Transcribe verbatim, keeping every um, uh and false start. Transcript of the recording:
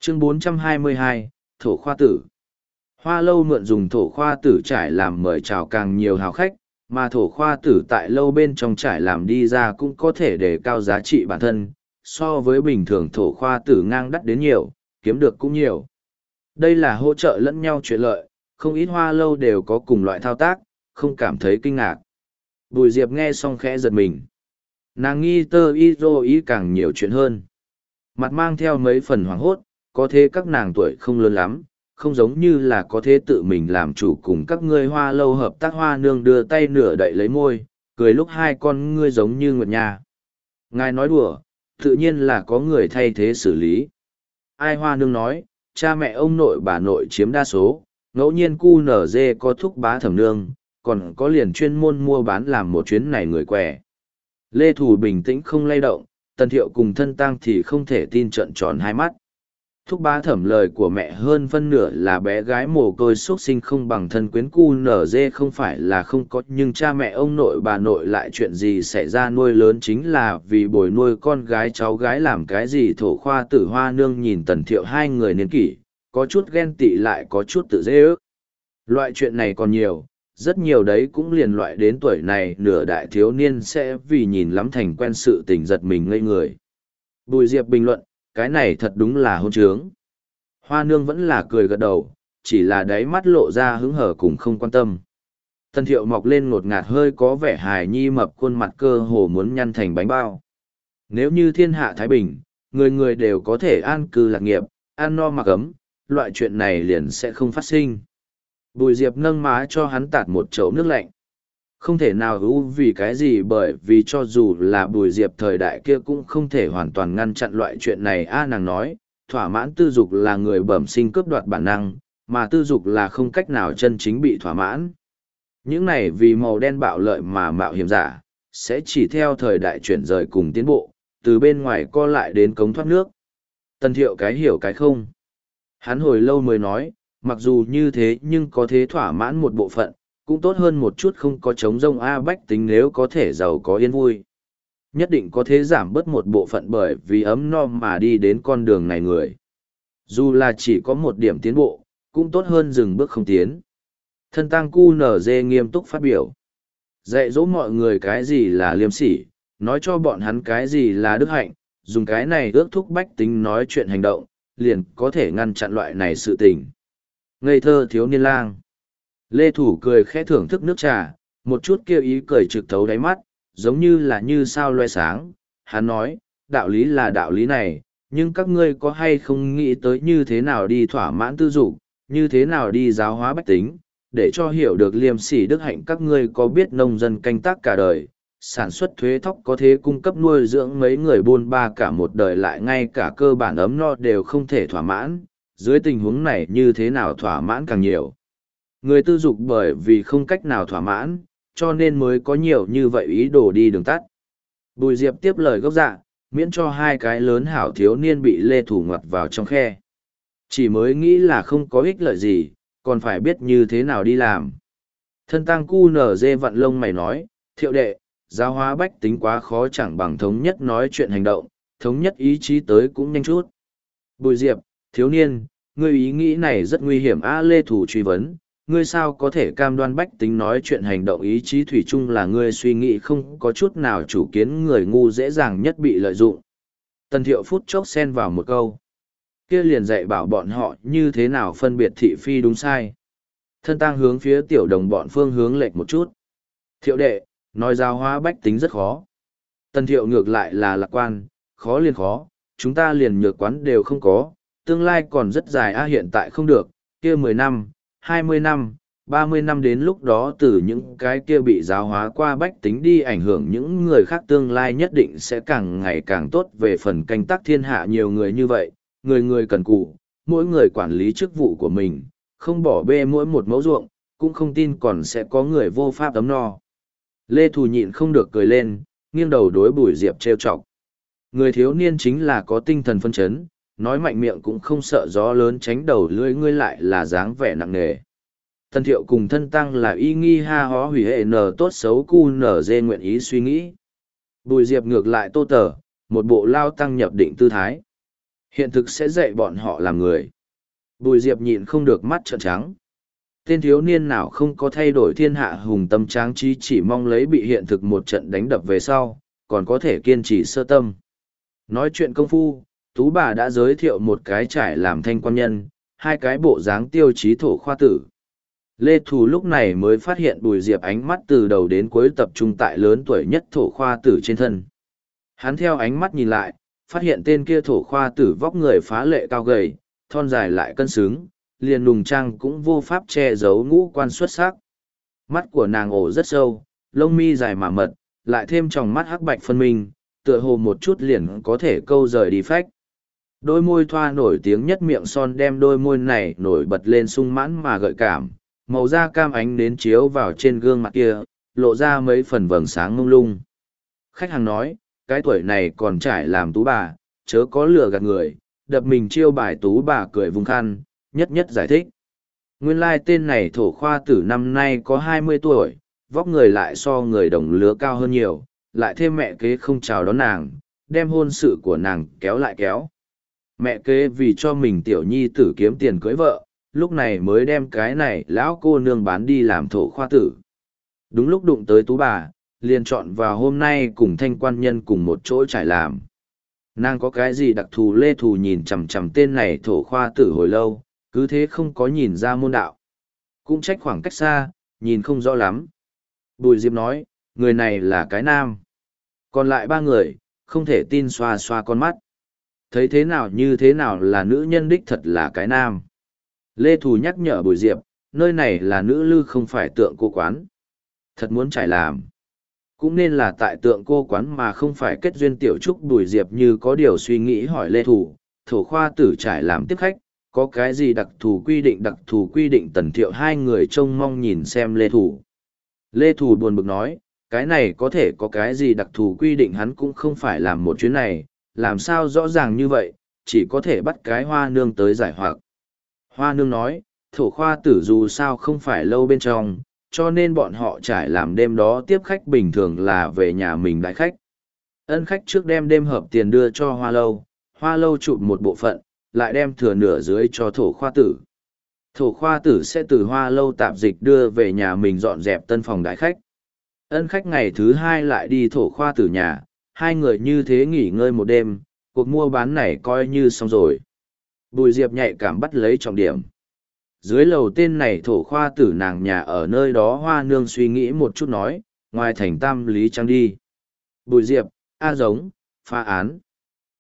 Chương bốn trăm hai mươi hai, Thổ Khoa Tử. Hoa lâu mượn dùng thổ khoa tử trải làm mời chào càng nhiều hào khách, mà thổ khoa tử tại lâu bên trong trải làm đi ra cũng có thể để cao giá trị bản thân, so với bình thường thổ khoa tử ngang đắt đến nhiều, kiếm được cũng nhiều. Đây là hỗ trợ lẫn nhau chuyện lợi, không ít hoa lâu đều có cùng loại thao tác, không cảm thấy kinh ngạc. Bùi Diệp nghe xong khẽ giật mình. Nàng nghi tơ y dô ý càng nhiều chuyện hơn. Mặt mang theo mấy phần hoảng hốt, có thế các nàng tuổi không lớn lắm, không giống như là có thế tự mình làm chủ cùng các ngươi hoa lâu hợp tác. Hoa nương đưa tay nửa đậy lấy môi, cười lúc hai con ngươi giống như nguyệt nha. Ngài nói đùa, tự nhiên là có người thay thế xử lý. Ai? Hoa nương nói, cha mẹ ông nội bà nội chiếm đa số, ngẫu nhiên cu nở dê có thúc bá thẩm nương, còn có liền chuyên môn mua bán làm một chuyến này người què. Lê Thủ bình tĩnh không lay động, Tần Thiệu cùng thân tang thì không thể tin trợn tròn hai mắt. Thúc bá thẩm lời của mẹ hơn phân nửa là bé gái mồ côi xuất sinh không bằng thân quyến cu nở dê không phải là không có, nhưng cha mẹ ông nội bà nội lại chuyện gì xảy ra nuôi lớn chính là vì bồi nuôi con gái cháu gái làm cái gì. Thổ khoa tử Hoa nương nhìn Tần Thiệu hai người niên kỷ, có chút ghen tị lại có chút tự dễ ước. Loại chuyện này còn nhiều, rất nhiều đấy, cũng liền loại đến tuổi này nửa đại thiếu niên sẽ vì nhìn lắm thành quen sự tình giật mình ngây người. Bùi Diệp bình luận, cái này thật đúng là hôn trướng. Hoa nương vẫn là cười gật đầu, chỉ là đáy mắt lộ ra hứng hở cùng không quan tâm. Tần Thiệu mọc lên ngột ngạt hơi có vẻ hài nhi mập, khuôn mặt cơ hồ muốn nhăn thành bánh bao. Nếu như thiên hạ thái bình, người người đều có thể an cư lạc nghiệp, ăn no mặc ấm, loại chuyện này liền sẽ không phát sinh. Bùi Diệp nâng má cho hắn tạt một chậu nước lạnh. Không thể nào ưu vì cái gì, bởi vì cho dù là Bùi Diệp thời đại kia cũng không thể hoàn toàn ngăn chặn loại chuyện này. A nàng nói, thỏa mãn tư dục là người bẩm sinh cướp đoạt bản năng, mà tư dục là không cách nào chân chính bị thỏa mãn. Những này vì màu đen bạo lợi mà mạo hiểm giả, sẽ chỉ theo thời đại chuyển rời cùng tiến bộ, từ bên ngoài co lại đến cống thoát nước. Tần Thiệu cái hiểu cái không. Hắn hồi lâu mới nói, mặc dù như thế nhưng có thế thỏa mãn một bộ phận, cũng tốt hơn một chút không có chống rông. A bách tính nếu có thể giàu có yên vui, nhất định có thế giảm bớt một bộ phận bởi vì ấm no mà đi đến con đường này người. Dù là chỉ có một điểm tiến bộ, cũng tốt hơn dừng bước không tiến. Thân tang cu nở dê nghiêm túc phát biểu. Dạy dỗ mọi người cái gì là liêm sỉ, nói cho bọn hắn cái gì là đức hạnh, dùng cái này ước thúc bách tính nói chuyện hành động, liền có thể ngăn chặn loại này sự tình. Ngây thơ thiếu niên lang. Lê Thủ cười khẽ thưởng thức nước trà, một chút kêu ý cười trực thấu đáy mắt, giống như là như sao loe sáng. Hắn nói, đạo lý là đạo lý này, nhưng các ngươi có hay không nghĩ tới như thế nào đi thỏa mãn tư dục, như thế nào đi giáo hóa bách tính, để cho hiểu được liêm sỉ đức hạnh. Các ngươi có biết nông dân canh tác cả đời, sản xuất thuế thóc có thế cung cấp nuôi dưỡng mấy người buôn ba cả một đời, lại ngay cả cơ bản ấm no đều không thể thỏa mãn, dưới tình huống này như thế nào thỏa mãn càng nhiều. Người tư dục bởi vì không cách nào thỏa mãn, cho nên mới có nhiều như vậy ý đồ đi đường tắt. Bùi Diệp tiếp lời gốc dạ, miễn cho hai cái lớn hảo thiếu niên bị Lê Thủ ngoặt vào trong khe. Chỉ mới nghĩ là không có ích lợi gì, còn phải biết như thế nào đi làm. Thân tang cu nở dê vặn lông mày nói, Thiệu đệ, giáo hóa bách tính quá khó, chẳng bằng thống nhất nói chuyện hành động, thống nhất ý chí tới cũng nhanh chút. Bùi Diệp, thiếu niên, ngươi ý nghĩ này rất nguy hiểm. A Lê Thủ truy vấn, ngươi sao có thể cam đoan bách tính nói chuyện hành động ý chí thủy chung là ngươi suy nghĩ không có chút nào chủ kiến, người ngu dễ dàng nhất bị lợi dụng. Tần Thiệu phút chốc xen vào một câu. Kia liền dạy bảo bọn họ như thế nào phân biệt thị phi đúng sai. Thân tang hướng phía tiểu đồng bọn phương hướng lệch một chút. Thiệu đệ, nói giáo hóa bách tính rất khó. Tần Thiệu ngược lại là lạc quan, khó liền khó, chúng ta liền nhược quán đều không có, tương lai còn rất dài. A hiện tại không được, kia mười năm, hai mươi năm, ba mươi năm đến lúc đó từ những cái kia bị giáo hóa qua bách tính đi ảnh hưởng những người khác, tương lai nhất định sẽ càng ngày càng tốt. Về phần canh tác thiên hạ nhiều người như vậy, người người cần cù, mỗi người quản lý chức vụ của mình, không bỏ bê mỗi một mẫu ruộng, cũng không tin còn sẽ có người vô pháp ấm no. Lê Thù nhịn không được cười lên, nghiêng đầu đối Bùi Diệp trêu chọc. Người thiếu niên chính là có tinh thần phân chấn, nói mạnh miệng cũng không sợ gió lớn, tránh đầu lưỡi ngươi lại là dáng vẻ nặng nề. Tần Thiệu cùng thân tăng là y nghi ha hó hủy hệ nở tốt xấu cu nở dê nguyện ý suy nghĩ. Bùi Diệp ngược lại tô tờ, một bộ lao tăng nhập định tư thái. Hiện thực sẽ dạy bọn họ làm người. Bùi Diệp nhịn không được mắt trợn trắng. Tên thiếu niên nào không có thay đổi thiên hạ hùng tâm tráng trí, chỉ mong lấy bị hiện thực một trận đánh đập về sau, còn có thể kiên trì sơ tâm. Nói chuyện công phu, Tú bà đã giới thiệu một cái trải làm thanh quan nhân, hai cái bộ dáng tiêu chí thổ khoa tử. Lê Thù lúc này mới phát hiện Bùi Diệp ánh mắt từ đầu đến cuối tập trung tại lớn tuổi nhất thổ khoa tử trên thân. Hắn theo ánh mắt nhìn lại, phát hiện tên kia thổ khoa tử vóc người phá lệ cao gầy, thon dài lại cân xứng, liền nùng trang cũng vô pháp che giấu ngũ quan xuất sắc. Mắt của nàng ổ rất sâu, lông mi dài mà mật, lại thêm tròng mắt hắc bạch phân minh, tựa hồ một chút liền có thể câu rời đi phách. Đôi môi thoa nổi tiếng nhất miệng son đem đôi môi này nổi bật lên sung mãn mà gợi cảm, màu da cam ánh đến chiếu vào trên gương mặt kia, lộ ra mấy phần vầng sáng mông lung. Khách hàng nói, cái tuổi này còn trải làm tú bà, chớ có lừa gạt người, đập mình chiêu bài tú bà cười vùng khăn, nhất nhất giải thích. Nguyên lai tên này thổ khoa tử năm nay có hai mươi tuổi, vóc người lại so người đồng lứa cao hơn nhiều, lại thêm mẹ kế không chào đón nàng, đem hôn sự của nàng kéo lại kéo. Mẹ kế vì cho mình tiểu nhi tử kiếm tiền cưới vợ, lúc này mới đem cái này lão cô nương bán đi làm thổ khoa tử. Đúng lúc đụng tới tú bà, liền chọn vào hôm nay cùng thanh quan nhân cùng một chỗ trải làm. Nàng có cái gì đặc thù? Lê Thù nhìn chằm chằm tên này thổ khoa tử hồi lâu, cứ thế không có nhìn ra môn đạo. Cũng trách khoảng cách xa, nhìn không rõ lắm. Bùi Diệp nói, người này là cái nam. Còn lại ba người, không thể tin xoa xoa con mắt. Thấy thế nào như thế nào là nữ nhân đích thật là cái nam. Lê Thù nhắc nhở Bùi Diệp, nơi này là nữ lư không phải tượng cô quán. Thật muốn trải làm. Cũng nên là tại tượng cô quán mà không phải kết duyên tiểu trúc. Bùi Diệp như có điều suy nghĩ hỏi Lê Thù, thổ khoa tử trải làm tiếp khách, có cái gì đặc thù quy định? Đặc thù quy định? Tần Thiệu hai người trông mong nhìn xem Lê Thù. Lê Thù buồn bực nói, cái này có thể có cái gì đặc thù quy định? Hắn cũng không phải làm một chuyến này, làm sao rõ ràng như vậy, chỉ có thể bắt cái hoa nương tới giải hoặc. Hoa nương nói, thổ khoa tử dù sao không phải lâu bên trong, cho nên bọn họ trải làm đêm đó tiếp khách bình thường là về nhà mình đãi khách. Ân khách trước đem đêm hợp tiền đưa cho hoa lâu, hoa lâu chụp một bộ phận, lại đem thừa nửa dưới cho thổ khoa tử. Thổ khoa tử sẽ từ hoa lâu tạp dịch đưa về nhà mình dọn dẹp tân phòng đãi khách. Ân khách ngày thứ hai lại đi thổ khoa tử nhà, hai người như thế nghỉ ngơi một đêm, cuộc mua bán này coi như xong rồi. Bùi Diệp nhạy cảm bắt lấy trọng điểm. Dưới lầu tên này thổ khoa tử nàng nhà ở nơi đó. Hoa nương suy nghĩ một chút nói, ngoài thành Tam Lý Trang đi. Bùi Diệp, A giống, phá án.